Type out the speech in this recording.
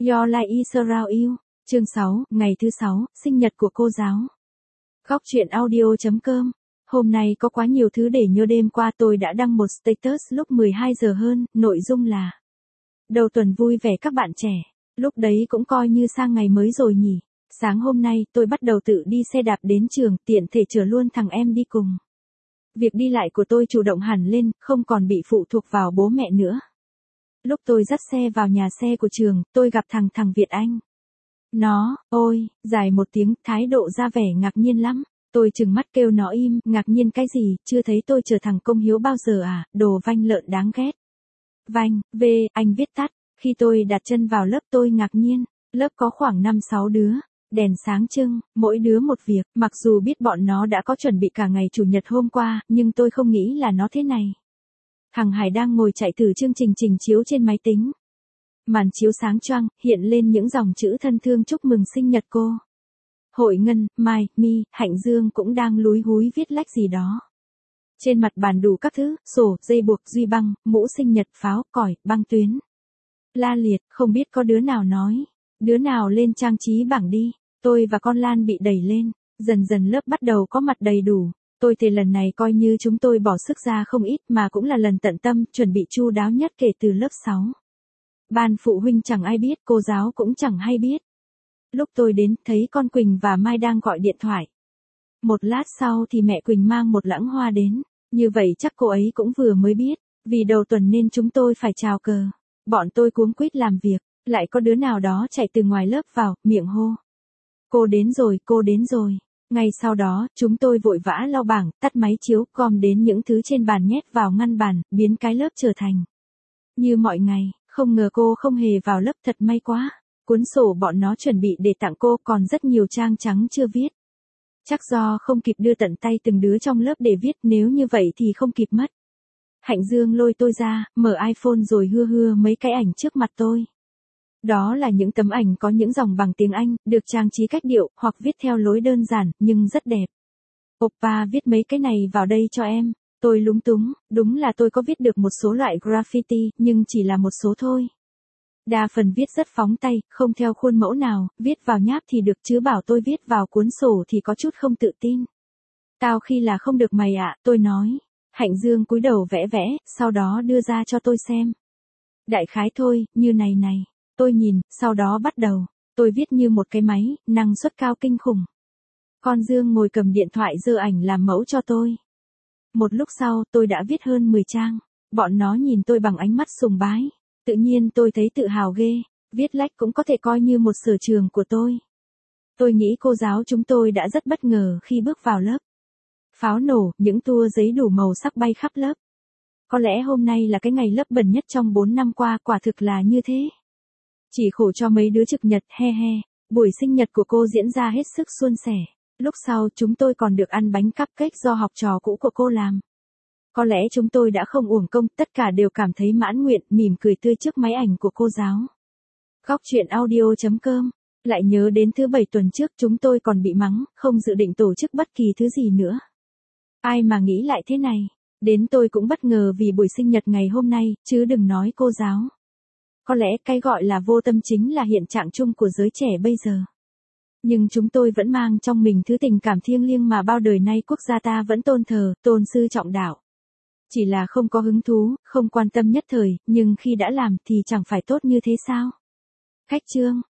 Your Life is Around You. Chương 6, ngày thứ 6, sinh nhật của cô giáo. Góc truyện audio.com. Hôm nay có quá nhiều thứ để nhớ, đêm qua tôi đã đăng một status lúc 12 giờ hơn, nội dung là đầu tuần vui vẻ các bạn trẻ. Lúc đấy cũng coi như sang ngày mới rồi nhỉ. Sáng hôm nay tôi bắt đầu tự đi xe đạp đến trường, tiện thể chở luôn thằng em đi cùng. Việc đi lại của tôi chủ động hẳn lên, không còn bị phụ thuộc vào bố mẹ nữa. Lúc tôi dắt xe vào nhà xe của trường, tôi gặp thằng Việt Anh. Nó, ôi, dài một tiếng, thái độ ra vẻ ngạc nhiên lắm. Tôi trừng mắt kêu nó im, ngạc nhiên cái gì, chưa thấy tôi trở thằng công hiếu bao giờ à, đồ vanh lợn đáng ghét. Vanh, V, anh viết tắt. Khi tôi đặt chân vào lớp tôi ngạc nhiên, lớp có khoảng 5-6 đứa, đèn sáng trưng, mỗi đứa một việc, mặc dù biết bọn nó đã có chuẩn bị cả ngày chủ nhật hôm qua, nhưng tôi không nghĩ là nó thế này. Thằng Hải đang ngồi chạy thử chương trình trình chiếu trên máy tính. Màn chiếu sáng choang, hiện lên những dòng chữ thân thương chúc mừng sinh nhật cô. Hội Ngân, Mai, My, Hạnh Dương cũng đang lúi húi viết lách gì đó. Trên mặt bàn đủ các thứ, sổ, dây buộc, duy băng, mũ sinh nhật, pháo, còi, băng tuyến. La liệt, không biết có đứa nào nói. Đứa nào lên trang trí bảng đi. Tôi và con Lan bị đẩy lên. Dần dần lớp bắt đầu có mặt đầy đủ. Tôi thề lần này coi như chúng tôi bỏ sức ra không ít mà cũng là lần tận tâm, chuẩn bị chu đáo nhất kể từ lớp 6. Ban phụ huynh chẳng ai biết, cô giáo cũng chẳng hay biết. Lúc tôi đến, thấy con Quỳnh và Mai đang gọi điện thoại. Một lát sau thì mẹ Quỳnh mang một lẵng hoa đến. Như vậy chắc cô ấy cũng vừa mới biết. Vì đầu tuần nên chúng tôi phải chào cờ. Bọn tôi cuống quýt làm việc. Lại có đứa nào đó chạy từ ngoài lớp vào, miệng hô. Cô đến rồi, cô đến rồi. Ngay sau đó, chúng tôi vội vã lau bảng, tắt máy chiếu, gom đến những thứ trên bàn nhét vào ngăn bàn, biến cái lớp trở thành như mọi ngày. Không ngờ cô không hề vào lớp, thật may quá. Cuốn sổ bọn nó chuẩn bị để tặng cô còn rất nhiều trang trắng chưa viết. Chắc do không kịp đưa tận tay từng đứa trong lớp để viết, nếu như vậy thì không kịp mất. Hạnh Dương lôi tôi ra, mở iPhone rồi hưa mấy cái ảnh trước mặt tôi. Đó là những tấm ảnh có những dòng bằng tiếng Anh, được trang trí cách điệu, hoặc viết theo lối đơn giản, nhưng rất đẹp. Oppa viết mấy cái này vào đây cho em. Tôi lúng túng, đúng là tôi có viết được một số loại graffiti, nhưng chỉ là một số thôi. Đa phần viết rất phóng tay, không theo khuôn mẫu nào, viết vào nháp thì được chứ bảo tôi viết vào cuốn sổ thì có chút không tự tin. Tao khi là không được mày ạ, tôi nói. Hạnh Dương cúi đầu vẽ vẽ, sau đó đưa ra cho tôi xem. Đại khái thôi, như này. Tôi nhìn, sau đó bắt đầu. Tôi viết như một cái máy, năng suất cao kinh khủng. Con Dương ngồi cầm điện thoại giơ ảnh làm mẫu cho tôi. Một lúc sau, tôi đã viết hơn 10 trang. Bọn nó nhìn tôi bằng ánh mắt sùng bái. Tự nhiên tôi thấy tự hào ghê. Viết lách cũng có thể coi như một sở trường của tôi. Tôi nghĩ cô giáo chúng tôi đã rất bất ngờ khi bước vào lớp. Pháo nổ, những tua giấy đủ màu sắc bay khắp lớp. Có lẽ hôm nay là cái ngày lớp bẩn nhất trong 4 năm qua, quả thực là như thế. Chỉ khổ cho mấy đứa trực nhật, he. Buổi sinh nhật của cô diễn ra hết sức suôn sẻ. Lúc sau chúng tôi còn được ăn bánh cupcake do học trò cũ của cô làm. Có lẽ chúng tôi đã không uổng công, tất cả đều cảm thấy mãn nguyện, mỉm cười tươi trước máy ảnh của cô giáo. Góc truyện audio.com. Lại nhớ đến thứ 7 tuần trước chúng tôi còn bị mắng, không dự định tổ chức bất kỳ thứ gì nữa. Ai mà nghĩ lại thế này. Đến tôi cũng bất ngờ vì buổi sinh nhật ngày hôm nay, chứ đừng nói cô giáo. Có lẽ cái gọi là vô tâm chính là hiện trạng chung của giới trẻ bây giờ. Nhưng chúng tôi vẫn mang trong mình thứ tình cảm thiêng liêng mà bao đời nay quốc gia ta vẫn tôn thờ, tôn sư trọng đạo. Chỉ là không có hứng thú, không quan tâm nhất thời, nhưng khi đã làm thì chẳng phải tốt như thế sao? Khách chương.